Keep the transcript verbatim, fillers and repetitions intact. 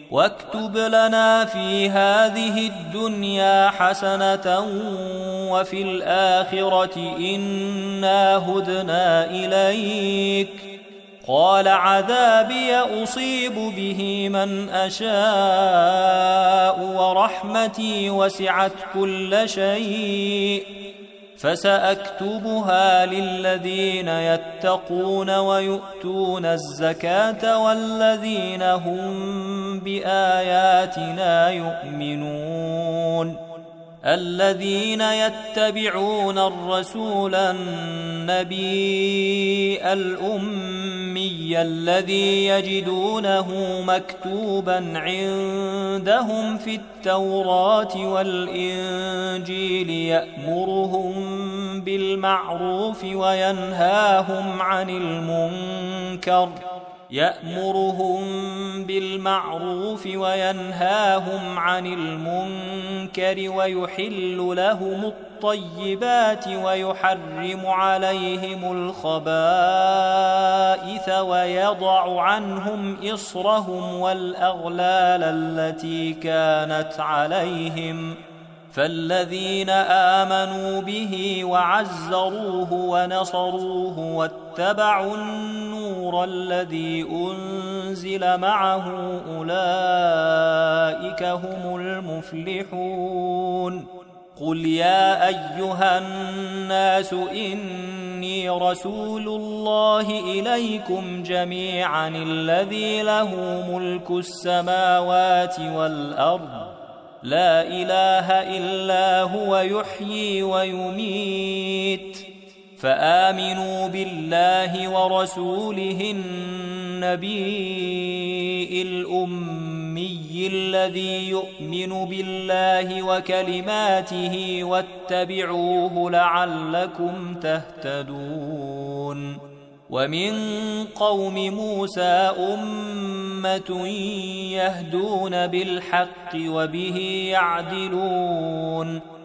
واكتب لنا في هذه الدنيا حسنة وفي الآخرة إنا هدنا إليك. قال عذابي أصيب به من أشاء ورحمتي وسعت كل شيء فسأكتبها للذين يتقون ويؤتون الزكاة والذين هم بآياتنا يؤمنون. الذين يتبعون الرسول النبي الأمي الذي يجدونه مكتوبا عندهم في التوراة والإنجيل يأمرهم بالمعروف وينهاهم عن المنكر يأمرهم بالمعروف وينهاهم عن المنكر ويحل لهم الطيبات ويحرم عليهم الخبائث ويضع عنهم إصرهم والأغلال التي كانت عليهم. فالذين آمنوا به وعزروه ونصروه واتبعوا النور الذي أنزل معه أولئك هم المفلحون. قل يا أيها الناس إني رسول الله إليكم جميعا الذي له ملك السماوات والأرض لا إله إلا هو يحيي ويميت. فآمنوا بالله ورسوله النبي الأمي الذي يؤمن بالله وكلماته واتبعوه لعلكم تهتدون. ومن قوم موسى أمة يهدون بالحق وبه يعدلون.